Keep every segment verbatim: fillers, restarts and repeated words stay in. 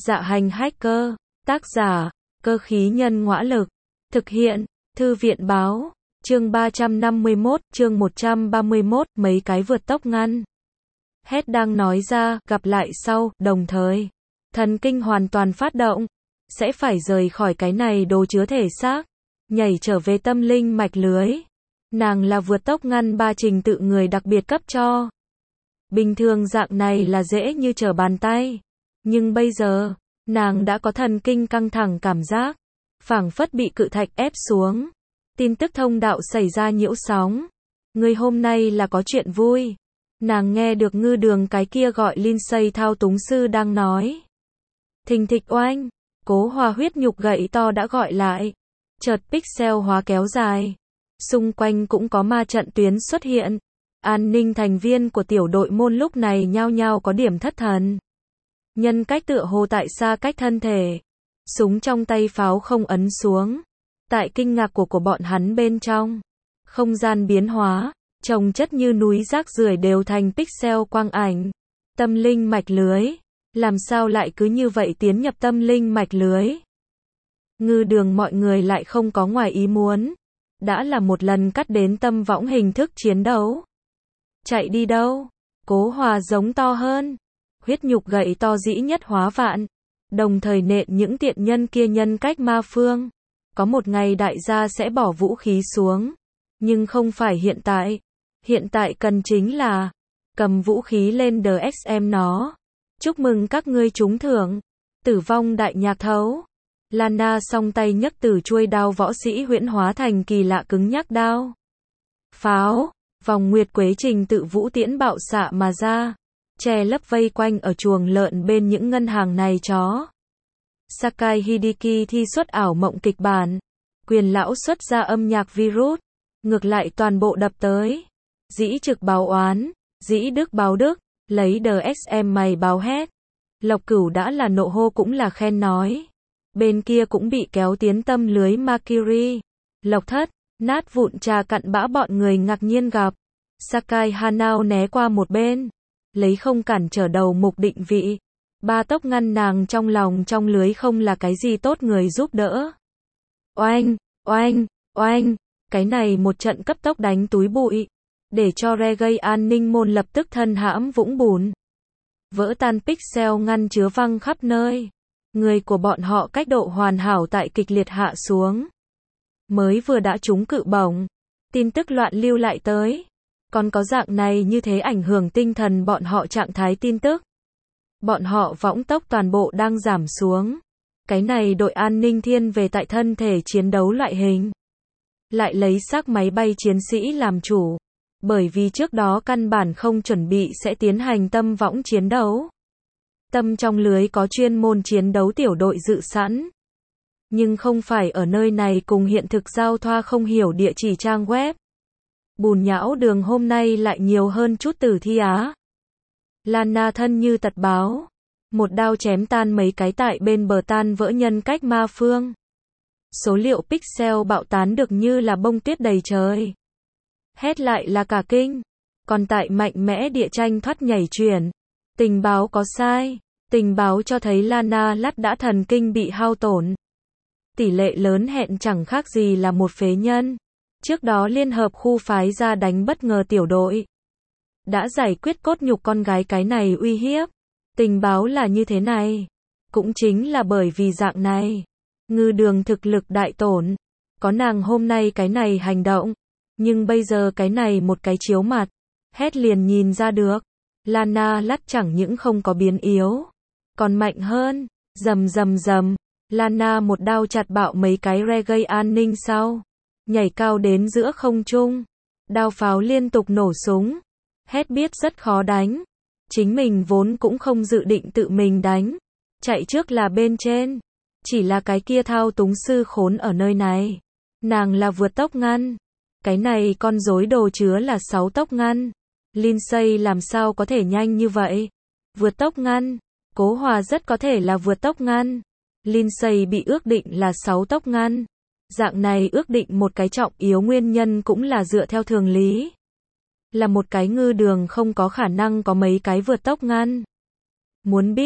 Dạ hành hacker, tác giả, cơ khí nhân ngõa lực, thực hiện, thư viện báo, chương ba trăm năm mươi mốt, chương một trăm ba mươi mốt, mấy cái vượt tốc ngăn. Hết đang nói ra, gặp lại sau, đồng thời. Thần kinh hoàn toàn phát động, sẽ phải rời khỏi cái này đồ chứa thể xác, nhảy trở về tâm linh mạch lưới. Nàng là vượt tốc ngăn ba trình tự người đặc biệt cấp cho. Bình thường dạng này là dễ như trở bàn tay. Nhưng bây giờ, nàng đã có thần kinh căng thẳng cảm giác, phảng phất bị cự thạch ép xuống. Tin tức thông đạo xảy ra nhiễu sóng. Người hôm nay là có chuyện vui. Nàng nghe được ngư đường cái kia gọi Lindsay thao túng sư đang nói. Thình thịch oanh, Cố Hòa huyết nhục gậy to đã gọi lại. Chợt pixel hóa kéo dài. Xung quanh cũng có ma trận tuyến xuất hiện. An ninh thành viên của tiểu đội môn lúc này nhao nhao có điểm thất thần. Nhân cách tựa hồ tại xa cách thân thể. Súng trong tay pháo không ấn xuống. Tại kinh ngạc của của bọn hắn bên trong. Không gian biến hóa, chồng chất như núi rác rưởi đều thành pixel quang ảnh. Tâm linh mạch lưới. Làm sao lại cứ như vậy tiến nhập tâm linh mạch lưới? Ngư đường mọi người lại không có ngoài ý muốn. Đã là một lần cắt đến tâm võng hình thức chiến đấu. Chạy đi đâu? Cố Hòa giống to hơn. Huyết nhục gậy to dĩ nhất hóa vạn. Đồng thời nện những tiện nhân kia nhân cách ma phương. Có một ngày đại gia sẽ bỏ vũ khí xuống. Nhưng không phải hiện tại. Hiện tại cần chính là cầm vũ khí lên đê ích em nó. Chúc mừng các ngươi trúng thưởng. Tử vong đại nhạc thấu. Lana song tay nhấc từ chuôi đao võ sĩ huyễn hóa thành kỳ lạ cứng nhắc đao. Pháo, vòng nguyệt quế trình tự vũ tiễn bạo xạ mà ra. Che lấp vây quanh ở chuồng lợn bên những ngân hàng này chó. Sakai Hideki thi xuất ảo mộng kịch bản. Quyền lão xuất ra âm nhạc virus. Ngược lại toàn bộ đập tới. Dĩ trực báo oán, dĩ đức báo đức, lấy đê ích em mày báo hét. Lộc Cửu đã là nộ hô cũng là khen nói. Bên kia cũng bị kéo tiến tâm lưới Mercury. Lộc Thất, nát vụn trà cặn bã bọn người ngạc nhiên gặp. Sakai Hanao né qua một bên. Lấy không cản trở đầu mục định vị. Ba tốc ngăn nàng trong lòng trong lưới không là cái gì tốt người giúp đỡ. Oanh, oanh, oanh. Cái này một trận cấp tốc đánh túi bụi. Để cho Reggae an ninh môn lập tức thân hãm vũng bùn. Vỡ tan pixel ngăn chứa văng khắp nơi. Người của bọn họ cách độ hoàn hảo tại kịch liệt hạ xuống. Mới vừa đã trúng cự bổng. Tin tức loạn lưu lại tới. Còn có dạng này như thế ảnh hưởng tinh thần bọn họ trạng thái tin tức. Bọn họ võng tốc toàn bộ đang giảm xuống. Cái này đội an ninh thiên về tại thân thể chiến đấu loại hình. Lại lấy xác máy bay chiến sĩ làm chủ. Bởi vì trước đó căn bản không chuẩn bị sẽ tiến hành tâm võng chiến đấu. Tâm trong lưới có chuyên môn chiến đấu tiểu đội dự sẵn. Nhưng không phải ở nơi này cùng hiện thực giao thoa không hiểu địa chỉ trang web. Bùn nhão đường hôm nay lại nhiều hơn chút tử thi á. Lana thân như tật báo. Một đao chém tan mấy cái tại bên bờ tan vỡ nhân cách ma phương. Số liệu pixel bạo tán được như là bông tuyết đầy trời. Hét lại là cả kinh. Còn tại mạnh mẽ địa tranh thoát nhảy chuyển. Tình báo có sai. Tình báo cho thấy Lana Lắt đã thần kinh bị hao tổn. Tỷ lệ lớn hẹn chẳng khác gì là một phế nhân. Trước đó liên hợp khu phái ra đánh bất ngờ tiểu đội. Đã giải quyết cốt nhục con gái cái này uy hiếp. Tình báo là như thế này. Cũng chính là bởi vì dạng này. Ngư đường thực lực đại tổn. Có nàng hôm nay cái này hành động. Nhưng bây giờ cái này một cái chiếu mặt. Hét liền nhìn ra được. Lana Lắt chẳng những không có biến yếu. Còn mạnh hơn. Dầm dầm dầm. Lana một đao chặt bạo mấy cái Reggae an ninh sau. Nhảy cao đến giữa không trung. Đao pháo liên tục nổ súng. Hét biết rất khó đánh. Chính mình vốn cũng không dự định tự mình đánh. Chạy trước là bên trên. Chỉ là cái kia thao túng sư khốn ở nơi này. Nàng là vượt tốc ngăn. Cái này con rối đồ chứa là sáu tốc ngăn. Lindsay làm sao có thể nhanh như vậy? Vượt tốc ngăn. Cố Hòa rất có thể là vượt tốc ngăn. Lindsay bị ước định là sáu tốc ngăn. Dạng này ước định một cái trọng yếu nguyên nhân cũng là dựa theo thường lý. Là một cái ngư đường không có khả năng có mấy cái vượt tốc ngăn. Muốn biết,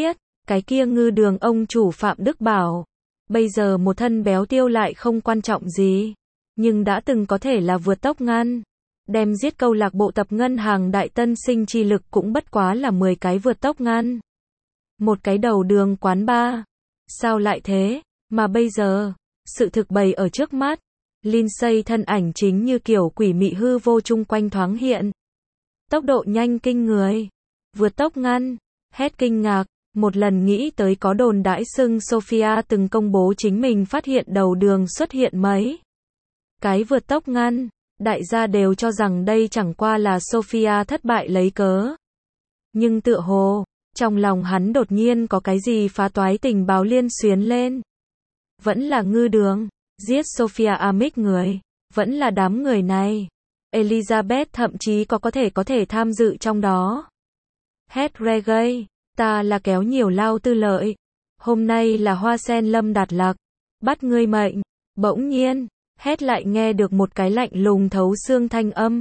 Cái kia ngư đường ông chủ Phạm Đức bảo, bây giờ một thân béo tiêu lại không quan trọng gì, nhưng đã từng có thể là vượt tốc ngăn. Đem giết câu lạc bộ tập ngân hàng Đại Tân Sinh chi lực cũng bất quá là mười cái vượt tốc ngăn. Một cái đầu đường quán bar. Sao lại thế? Mà bây giờ, sự thực bày ở trước mắt. Lindsay thân ảnh chính như kiểu quỷ mị hư vô chung quanh thoáng hiện. Tốc độ nhanh kinh người. Vượt tốc ngăn. Hét kinh ngạc. Một lần nghĩ tới có đồn đãi xưng Sophia từng công bố chính mình phát hiện đầu đường xuất hiện mấy cái vượt tốc ngăn. Đại gia đều cho rằng đây chẳng qua là Sophia thất bại lấy cớ. Nhưng tựa hồ, trong lòng hắn đột nhiên có cái gì phá toái tình báo liên xuyến lên. Vẫn là ngư đường, giết Sophia Amick người, vẫn là đám người này. Elizabeth thậm chí có có thể có thể tham dự trong đó. Hét reggae, ta là kéo nhiều lao tư lợi. Hôm nay là hoa sen lâm đạt lạc, bắt ngươi mệnh. Bỗng nhiên, hét lại nghe được một cái lạnh lùng thấu xương thanh âm.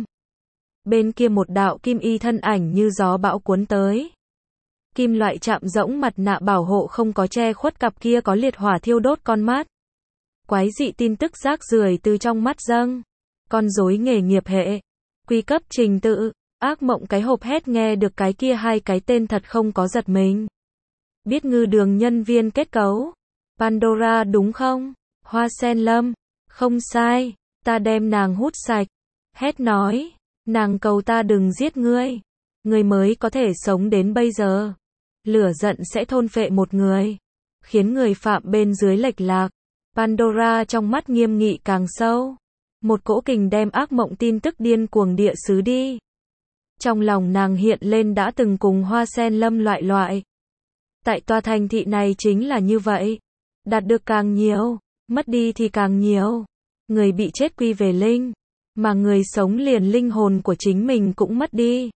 Bên kia một đạo kim y thân ảnh như gió bão cuốn tới. Kim loại chạm rỗng mặt nạ bảo hộ không có che khuất cặp kia có liệt hỏa thiêu đốt con mắt. Quái dị tin tức rác rưởi từ trong mắt dâng. Con rối nghề nghiệp hệ. Quy cấp trình tự. Ác mộng cái hộp hét nghe được cái kia hai cái tên thật không có giật mình. Biết ngư đường nhân viên kết cấu. Pandora đúng không? Hoa sen lâm. Không sai. Ta đem nàng hút sạch. Hét nói. Nàng cầu ta đừng giết ngươi. Ngươi mới có thể sống đến bây giờ. Lửa giận sẽ thôn phệ một người. Khiến người phạm bên dưới lệch lạc. Pandora trong mắt nghiêm nghị càng sâu. Một cỗ kình đem ác mộng tin tức điên cuồng địa xứ đi. Trong lòng nàng hiện lên đã từng cùng hoa sen lâm loại loại. Tại tòa thành thị này chính là như vậy. Đạt được càng nhiều, mất đi thì càng nhiều. Người bị chết quy về linh. Mà người sống liền linh hồn của chính mình cũng mất đi.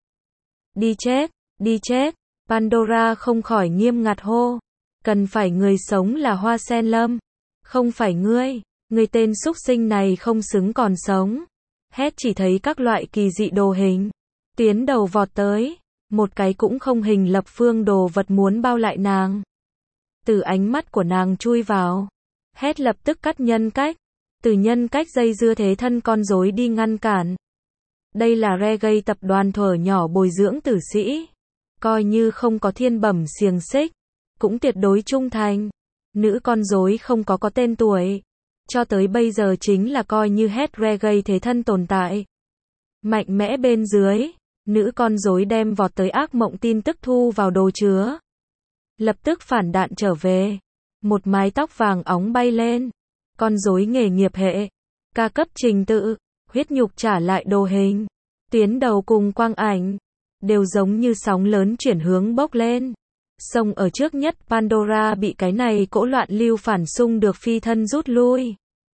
Đi chết, đi chết. Pandora không khỏi nghiêm ngặt hô. Cần phải người sống là hoa sen lâm. Không phải ngươi. Người tên súc sinh này không xứng còn sống. Hét chỉ thấy các loại kỳ dị đồ hình. Tiến đầu vọt tới. Một cái cũng không hình lập phương đồ vật muốn bao lại nàng. Từ ánh mắt của nàng chui vào. Hét lập tức cắt nhân cách. Từ nhân cách dây dưa thế thân con rối đi ngăn cản. Đây là reggae tập đoàn thuở nhỏ bồi dưỡng tử sĩ. Coi như không có thiên bẩm xiềng xích. Cũng tuyệt đối trung thành. Nữ con rối không có có tên tuổi. Cho tới bây giờ chính là coi như hết reggae thế thân tồn tại. Mạnh mẽ bên dưới. Nữ con rối đem vọt tới ác mộng tin tức thu vào đồ chứa. Lập tức phản đạn trở về. Một mái tóc vàng óng bay lên. Con rối nghề nghiệp hệ. Ca cấp trình tự. Huyết nhục trả lại đồ hình. Tuyến đầu cùng quang ảnh. Đều giống như sóng lớn chuyển hướng bốc lên. Sông ở trước nhất Pandora bị cái này cỗ loạn lưu phản xung được phi thân rút lui.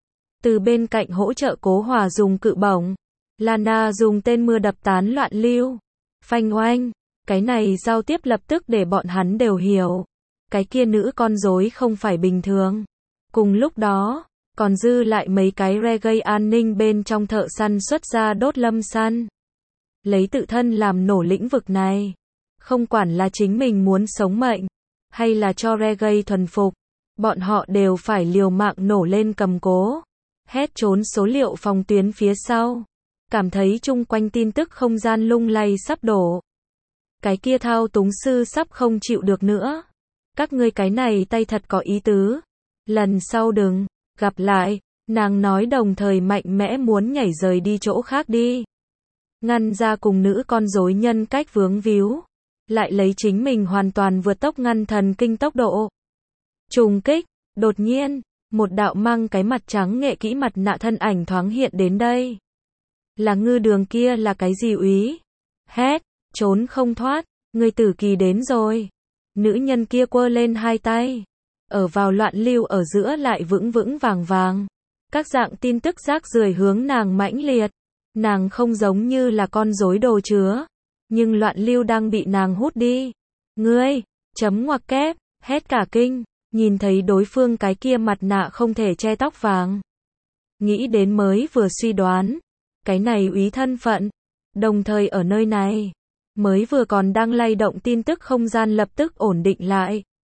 Từ bên cạnh hỗ trợ Cố Hòa dùng cự bổng. Lana dùng tên mưa đập tán loạn lưu. Phanh oanh. Cái này giao tiếp lập tức để bọn hắn đều hiểu. Cái kia nữ con rối không phải bình thường. Cùng lúc đó, còn dư lại mấy cái reggae an ninh bên trong thợ săn xuất ra đốt lâm săn. Lấy tự thân làm nổ lĩnh vực này. Không quản là chính mình muốn sống mệnh, hay là cho reggae thuần phục, bọn họ đều phải liều mạng nổ lên cầm cố. Hét trốn số liệu phòng tuyến phía sau. Cảm thấy chung quanh tin tức không gian lung lay sắp đổ. Cái kia thao túng sư sắp không chịu được nữa. Các ngươi cái này tay thật có ý tứ. Lần sau đừng gặp lại. Nàng nói đồng thời mạnh mẽ muốn nhảy rời đi chỗ khác đi. Ngăn ra cùng nữ con rối nhân cách vướng víu. Lại lấy chính mình hoàn toàn vượt tốc ngăn thần kinh tốc độ. Trùng kích. Đột nhiên, một đạo mang cái mặt trắng nghệ kỹ mặt nạ thân ảnh thoáng hiện đến đây. Là ngư đường kia là cái gì úy? Hét, trốn không thoát, người tử kỳ đến rồi. Nữ nhân kia quơ lên hai tay. Ở vào loạn lưu ở giữa lại vững vững vàng vàng. Các dạng tin tức rác rưởi hướng nàng mãnh liệt. Nàng không giống như là con rối đồ chứa. Nhưng loạn lưu đang bị nàng hút đi. Ngươi, chấm ngoặc kép, hét cả kinh. Nhìn thấy đối phương cái kia mặt nạ không thể che tóc vàng. Nghĩ đến mới vừa suy đoán. Cái này úy thân phận. Đồng thời ở nơi này. Mới vừa còn đang lay động tin tức không gian lập tức ổn định lại.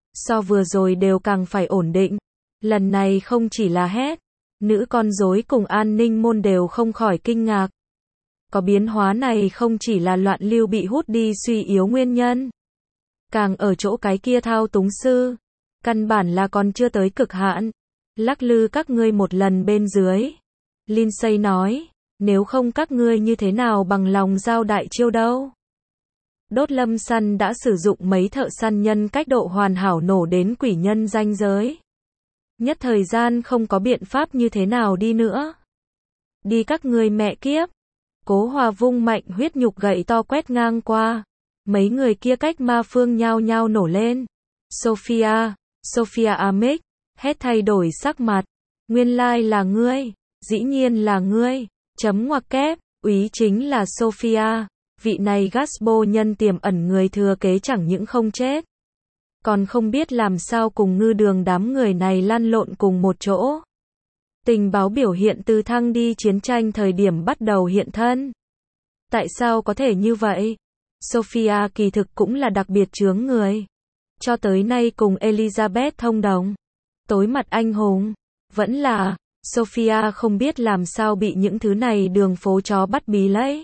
so vừa rồi đều càng phải ổn định. Lần này không chỉ là hét, nữ con rối cùng an ninh môn đều không khỏi kinh ngạc. Có biến hóa này không chỉ là loạn lưu bị hút đi suy yếu nguyên nhân. Càng ở chỗ cái kia thao túng sư. Căn bản là còn chưa tới cực hạn. Lắc lư các ngươi một lần bên dưới. Lindsay nói, nếu không các ngươi như thế nào bằng lòng giao đại chiêu đâu. Đốt lâm săn đã sử dụng mấy thợ săn nhân cách độ hoàn hảo nổ đến quỷ nhân ranh giới. Nhất thời gian không có biện pháp như thế nào đi nữa. Đi các ngươi mẹ kiếp. Cố Hòa vung mạnh huyết nhục gậy to quét ngang qua. Mấy người kia cách ma phương nhao nhao nổ lên. Sophia, Sophia Amick, hét thay đổi sắc mặt. Nguyên lai là ngươi, dĩ nhiên là ngươi, chấm ngoặc kép, úy chính là Sophia. Vị này Gasbo nhân tiềm ẩn người thừa kế chẳng những không chết. Còn không biết làm sao cùng ngư đường đám người này lăn lộn cùng một chỗ. Tình báo biểu hiện từ thăng đi chiến tranh thời điểm bắt đầu hiện thân. Tại sao có thể như vậy? Sophia kỳ thực cũng là đặc biệt chướng người. Cho tới nay cùng Elizabeth thông đồng. Tối mặt anh hùng. Vẫn là, Sophia không biết làm sao bị những thứ này đường phố chó bắt bí lấy.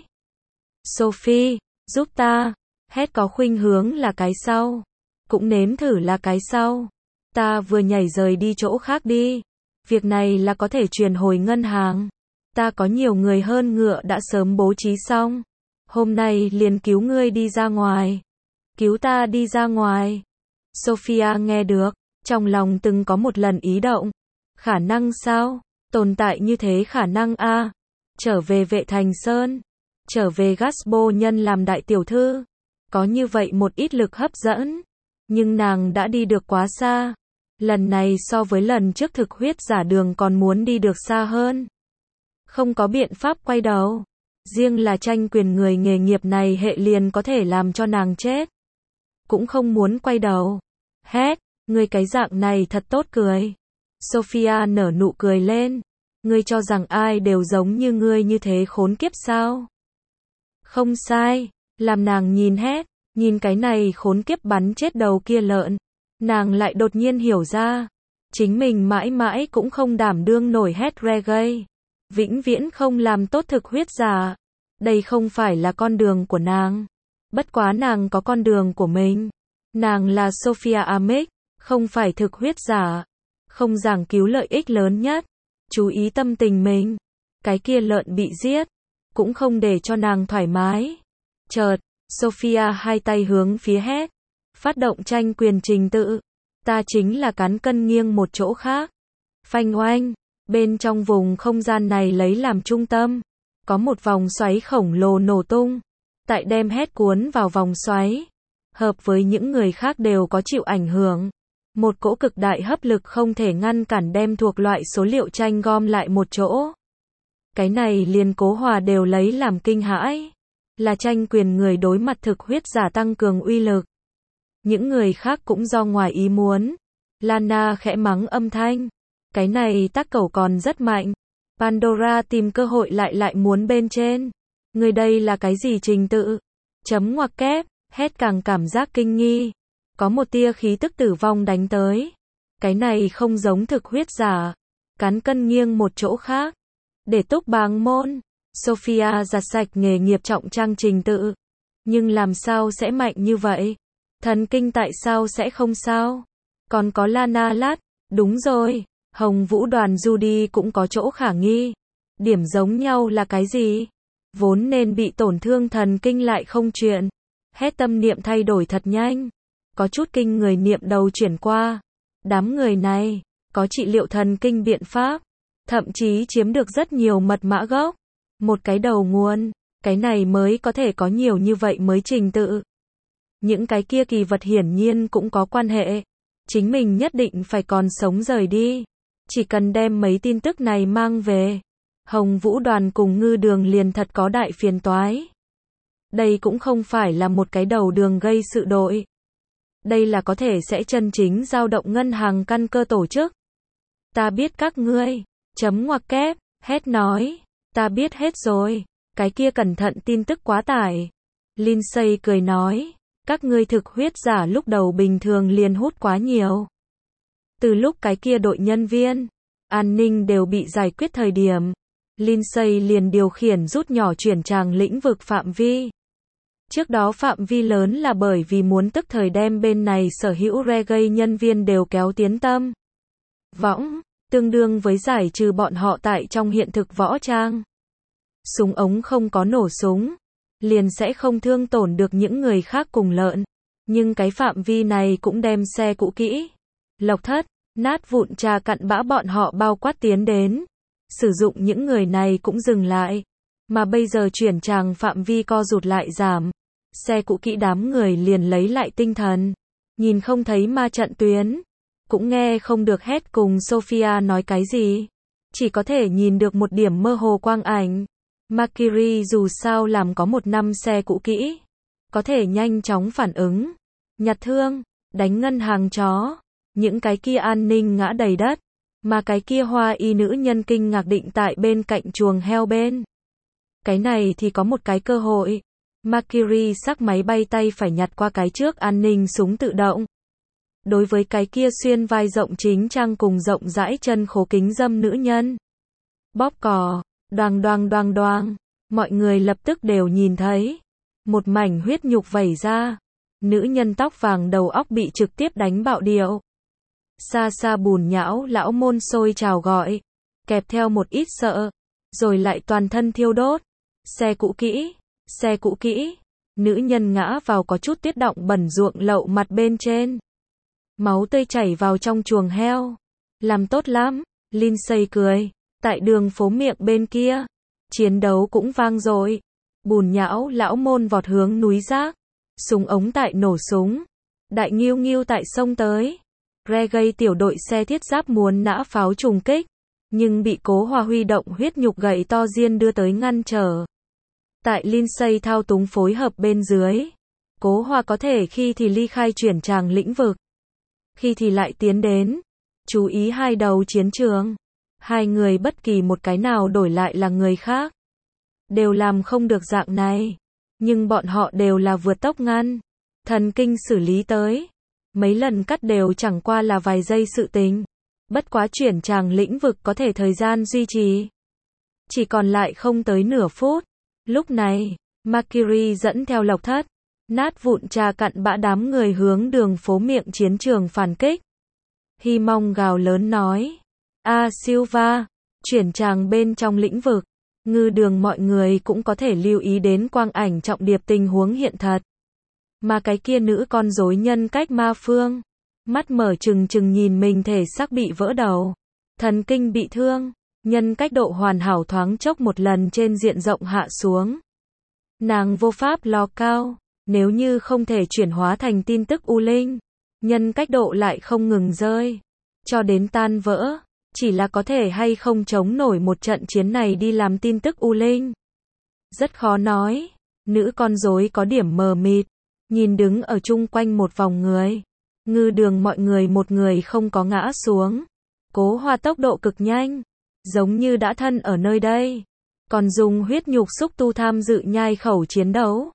Sophie, giúp ta. Hét có khuynh hướng là cái sau. Cũng nếm thử là cái sau. Ta vừa nhảy rời đi chỗ khác đi. Việc này là có thể truyền hồi ngân hàng. Ta có nhiều người hơn ngựa đã sớm bố trí xong. Hôm nay liền cứu ngươi đi ra ngoài. Cứu ta đi ra ngoài. Sophia nghe được, trong lòng từng có một lần ý động. Khả năng sao? Tồn tại như thế khả năng a. Trở về Vệ Thành Sơn. Trở về Gasbo nhân làm đại tiểu thư. Có như vậy một ít lực hấp dẫn. Nhưng nàng đã đi được quá xa. Lần này so với lần trước thực huyết giả đường còn muốn đi được xa hơn. Không có biện pháp quay đầu. Riêng là tranh quyền người nghề nghiệp này hệ liền có thể làm cho nàng chết. Cũng không muốn quay đầu. Hét, ngươi cái dạng này thật tốt cười. Sophia nở nụ cười lên. Ngươi cho rằng ai đều giống như ngươi như thế khốn kiếp sao? Không sai. Làm nàng nhìn hét. Nhìn cái này khốn kiếp bắn chết đầu kia lợn. Nàng lại đột nhiên hiểu ra. Chính mình mãi mãi cũng không đảm đương nổi hét reggae. Vĩnh viễn không làm tốt thực huyết giả. Đây không phải là con đường của nàng. Bất quá nàng có con đường của mình. Nàng là Sophia Amick, không phải thực huyết giả. Không giảng cứu lợi ích lớn nhất. Chú ý tâm tình mình. Cái kia lợn bị giết. Cũng không để cho nàng thoải mái. Chợt, Sophia hai tay hướng phía hét. Phát động tranh quyền trình tự. Ta chính là cán cân nghiêng một chỗ khác. Phanh oanh. Bên trong vùng không gian này lấy làm trung tâm. Có một vòng xoáy khổng lồ nổ tung. Tại đem hét cuốn vào vòng xoáy. Hợp với những người khác đều có chịu ảnh hưởng. Một cỗ cực đại hấp lực không thể ngăn cản đem thuộc loại số liệu tranh gom lại một chỗ. Cái này liền Cố Hòa đều lấy làm kinh hãi. Là tranh quyền người đối mặt thực huyết giả tăng cường uy lực. Những người khác cũng do ngoài ý muốn. Lana khẽ mắng âm thanh. Cái này tác cẩu còn rất mạnh. Pandora tìm cơ hội lại lại muốn bên trên. Người đây là cái gì trình tự? Chấm ngoặc kép, hét càng cảm giác kinh nghi. Có một tia khí tức tử vong đánh tới. Cái này không giống thực huyết giả. Cán cân nghiêng một chỗ khác. Để túc bàng môn. Sophia giặt sạch nghề nghiệp trọng trang trình tự. Nhưng làm sao sẽ mạnh như vậy? Thần kinh tại sao sẽ không sao? Còn có Lana lát. Đúng rồi. Hồng Vũ đoàn Judy cũng có chỗ khả nghi. Điểm giống nhau là cái gì? Vốn nên bị tổn thương thần kinh lại không chuyện. Hét tâm niệm thay đổi thật nhanh. Có chút kinh người niệm đầu chuyển qua. Đám người này, có trị liệu thần kinh biện pháp. Thậm chí chiếm được rất nhiều mật mã gốc. Một cái đầu nguồn. Cái này mới có thể có nhiều như vậy mới trình tự. Những cái kia kỳ vật hiển nhiên cũng có quan hệ. Chính mình nhất định phải còn sống rời đi. Chỉ cần đem mấy tin tức này mang về. Hồng Vũ đoàn cùng ngư đường liền thật có đại phiền toái. Đây cũng không phải là một cái đầu đường gây sự đội. Đây là có thể sẽ chân chính dao động ngân hàng căn cơ tổ chức. Ta biết các ngươi. Chấm ngoặc kép, hét nói. Ta biết hết rồi. Cái kia cẩn thận tin tức quá tải. Lindsay cười nói. Các ngươi thực huyết giả lúc đầu bình thường liền hút quá nhiều. Từ lúc cái kia đội nhân viên an ninh đều bị giải quyết thời điểm, Lindsay liền điều khiển rút nhỏ chuyển tràng lĩnh vực phạm vi. Trước đó phạm vi lớn là bởi vì muốn tức thời đem bên này sở hữu reggae nhân viên đều kéo tiến tâm võng, tương đương với giải trừ bọn họ tại trong hiện thực võ trang. Súng ống không có nổ súng, liền sẽ không thương tổn được những người khác cùng lợn. Nhưng cái phạm vi này cũng đem xe cũ kỹ, lộc thất, nát vụn trà cặn bã bọn họ bao quát tiến đến. Sử dụng những người này cũng dừng lại. Mà bây giờ chuyển tràng phạm vi co rụt lại giảm. Xe cũ kỹ đám người liền lấy lại tinh thần. Nhìn không thấy ma trận tuyến. Cũng nghe không được hét cùng Sophia nói cái gì. Chỉ có thể nhìn được một điểm mơ hồ quang ảnh. Mercury dù sao làm có một năm xe cũ kỹ. Có thể nhanh chóng phản ứng. Nhặt thương, đánh ngân hàng chó. Những cái kia an ninh ngã đầy đất. Mà cái kia hoa y nữ nhân kinh ngạc định tại bên cạnh chuồng heo bên. Cái này thì có một cái cơ hội. Mercury sắc máy bay tay phải nhặt qua cái trước an ninh súng tự động. Đối với cái kia xuyên vai rộng chính trang cùng rộng rãi chân khố kính dâm nữ nhân. Bóp cò, đoàng đoàng đoàng đoàng. Mọi người lập tức đều nhìn thấy. Một mảnh huyết nhục vẩy ra. Nữ nhân tóc vàng đầu óc bị trực tiếp đánh bạo điệu. Xa xa bùn nhão lão môn xôi chào gọi. Kẹp theo một ít sợ. Rồi lại toàn thân thiêu đốt. Xe cũ kỹ. Xe cũ kỹ. Nữ nhân ngã vào có chút tiết động bẩn ruộng lậu mặt bên trên. Máu tươi chảy vào trong chuồng heo. Làm tốt lắm. Lindsay cười. Tại đường phố miệng bên kia. Chiến đấu cũng vang dội. Bùn nhão lão môn vọt hướng núi rác. Súng ống tại nổ súng. Đại nghiêu nghiêu tại sông tới. Reggae tiểu đội xe thiết giáp muốn nã pháo trùng kích. Nhưng bị Cố Hòa huy động huyết nhục gậy to diên đưa tới ngăn trở. Tại Lindsay thao túng phối hợp bên dưới. Cố Hòa có thể khi thì ly khai chuyển tràng lĩnh vực. Khi thì lại tiến đến. Chú ý hai đầu chiến trường. Hai người bất kỳ một cái nào đổi lại là người khác. Đều làm không được dạng này. Nhưng bọn họ đều là vượt tốc ngăn. Thần kinh xử lý tới. Mấy lần cắt đều chẳng qua là vài giây sự tình. Bất quá chuyển tràng lĩnh vực có thể thời gian duy trì. Chỉ còn lại không tới nửa phút. Lúc này, Mercury dẫn theo lộc thất. Nát vụn trà cặn bã đám người hướng đường phố miệng chiến trường phản kích. Hy mong gào lớn nói. A Silva, chuyển tràng bên trong lĩnh vực. Ngư đường mọi người cũng có thể lưu ý đến quang ảnh trọng điệp tình huống hiện thật. Mà cái kia nữ con rối nhân cách ma phương. Mắt mở trừng trừng nhìn mình thể xác bị vỡ đầu. Thần kinh bị thương. Nhân cách độ hoàn hảo thoáng chốc một lần trên diện rộng hạ xuống. Nàng vô pháp lò cao. Nếu như không thể chuyển hóa thành tin tức u linh. Nhân cách độ lại không ngừng rơi. Cho đến tan vỡ. Chỉ là có thể hay không chống nổi một trận chiến này đi làm tin tức u linh. Rất khó nói. Nữ con rối có điểm mờ mịt. Nhìn đứng ở chung quanh một vòng người. Ngư đường mọi người một người không có ngã xuống. Cố Hòa tốc độ cực nhanh. Giống như đã thân ở nơi đây. Còn dùng huyết nhục xúc tu tham dự nhai khẩu chiến đấu.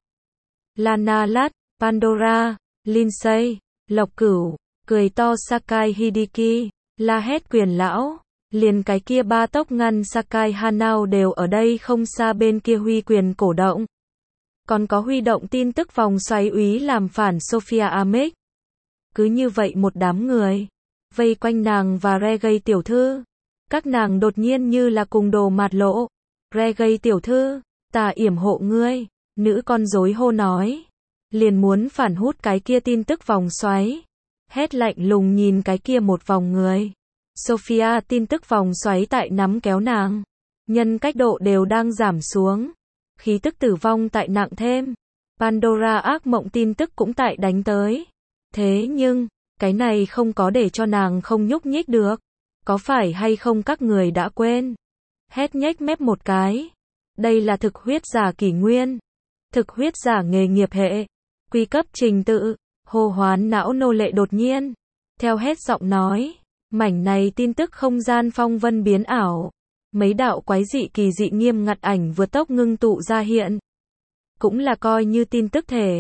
Lana Lát, Pandora, Lindsay, Lộc Cửu, cười to Sakai Hideki, la hét quyền lão. Liền cái kia ba tốc ngăn Sakai Hanao đều ở đây không xa bên kia huy quyền cổ động. Còn có huy động tin tức vòng xoáy úy làm phản Sophia Amick. Cứ như vậy một đám người. Vây quanh nàng và Reggae tiểu thư. Các nàng đột nhiên như là cùng đồ mạt lộ. Reggae tiểu thư, ta yểm hộ ngươi. Nữ con rối hô nói. Liền muốn phản hút cái kia tin tức vòng xoáy. Hét lạnh lùng nhìn cái kia một vòng người. Sophia tin tức vòng xoáy tại nắm kéo nàng. Nhân cách độ đều đang giảm xuống. Khí tức tử vong tại nặng thêm. Pandora ác mộng tin tức cũng tại đánh tới. Thế nhưng, cái này không có để cho nàng không nhúc nhích được. Có phải hay không các người đã quên? Hét nhếch mép một cái. Đây là thực huyết giả kỷ nguyên. Thực huyết giả nghề nghiệp hệ. Quy cấp trình tự. Hô hoán não nô lệ đột nhiên. Theo hết giọng nói. Mảnh này tin tức không gian phong vân biến ảo. Mấy đạo quái dị kỳ dị nghiêm ngặt ảnh vượt tốc ngưng tụ ra hiện. Cũng là coi như tin tức thể.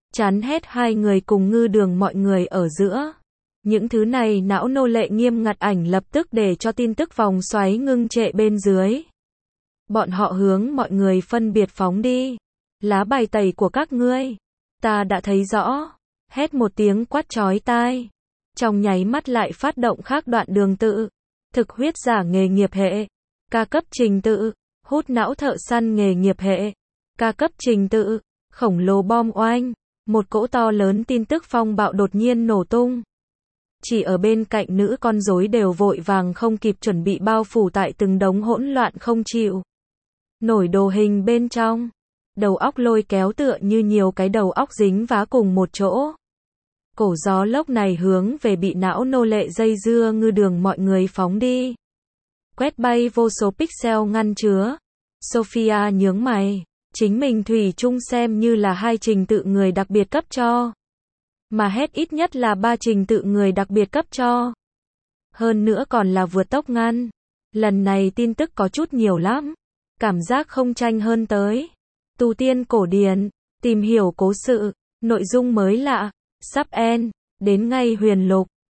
chán hết hai người cùng ngư đường mọi người ở giữa. Những thứ này não nô lệ nghiêm ngặt ảnh lập tức để cho tin tức vòng xoáy ngưng trệ bên dưới. Bọn họ hướng mọi người phân biệt phóng đi. Lá bài tẩy của các ngươi. Ta đã thấy rõ. Hét một tiếng quát chói tai. Trong nháy mắt lại phát động khác đoạn đường tự. Thực huyết giả nghề nghiệp hệ. Ca cấp trình tự. Hút não thợ săn nghề nghiệp hệ. Ca cấp trình tự. Khổng lồ bom oanh. Một cỗ to lớn tin tức phong bạo đột nhiên nổ tung. Chỉ ở bên cạnh nữ con rối đều vội vàng không kịp chuẩn bị bao phủ tại từng đống hỗn loạn không chịu nổi đồ hình bên trong. Đầu óc lôi kéo tựa như nhiều cái đầu óc dính vá cùng một chỗ. Cổ gió lốc này hướng về bị não nô lệ dây dưa ngư đường mọi người phóng đi. Quét bay vô số pixel ngăn chứa. Sophia nhướng mày. Chính mình thủy chung xem như là hai trình tự người đặc biệt cấp cho. Mà hết ít nhất là ba trình tự người đặc biệt cấp cho. Hơn nữa còn là vượt tốc ngăn. Lần này tin tức có chút nhiều lắm. Cảm giác không tranh hơn tới. Tu tiên cổ điển, tìm hiểu cố sự, nội dung mới lạ, sắp end, đến ngay huyền lục.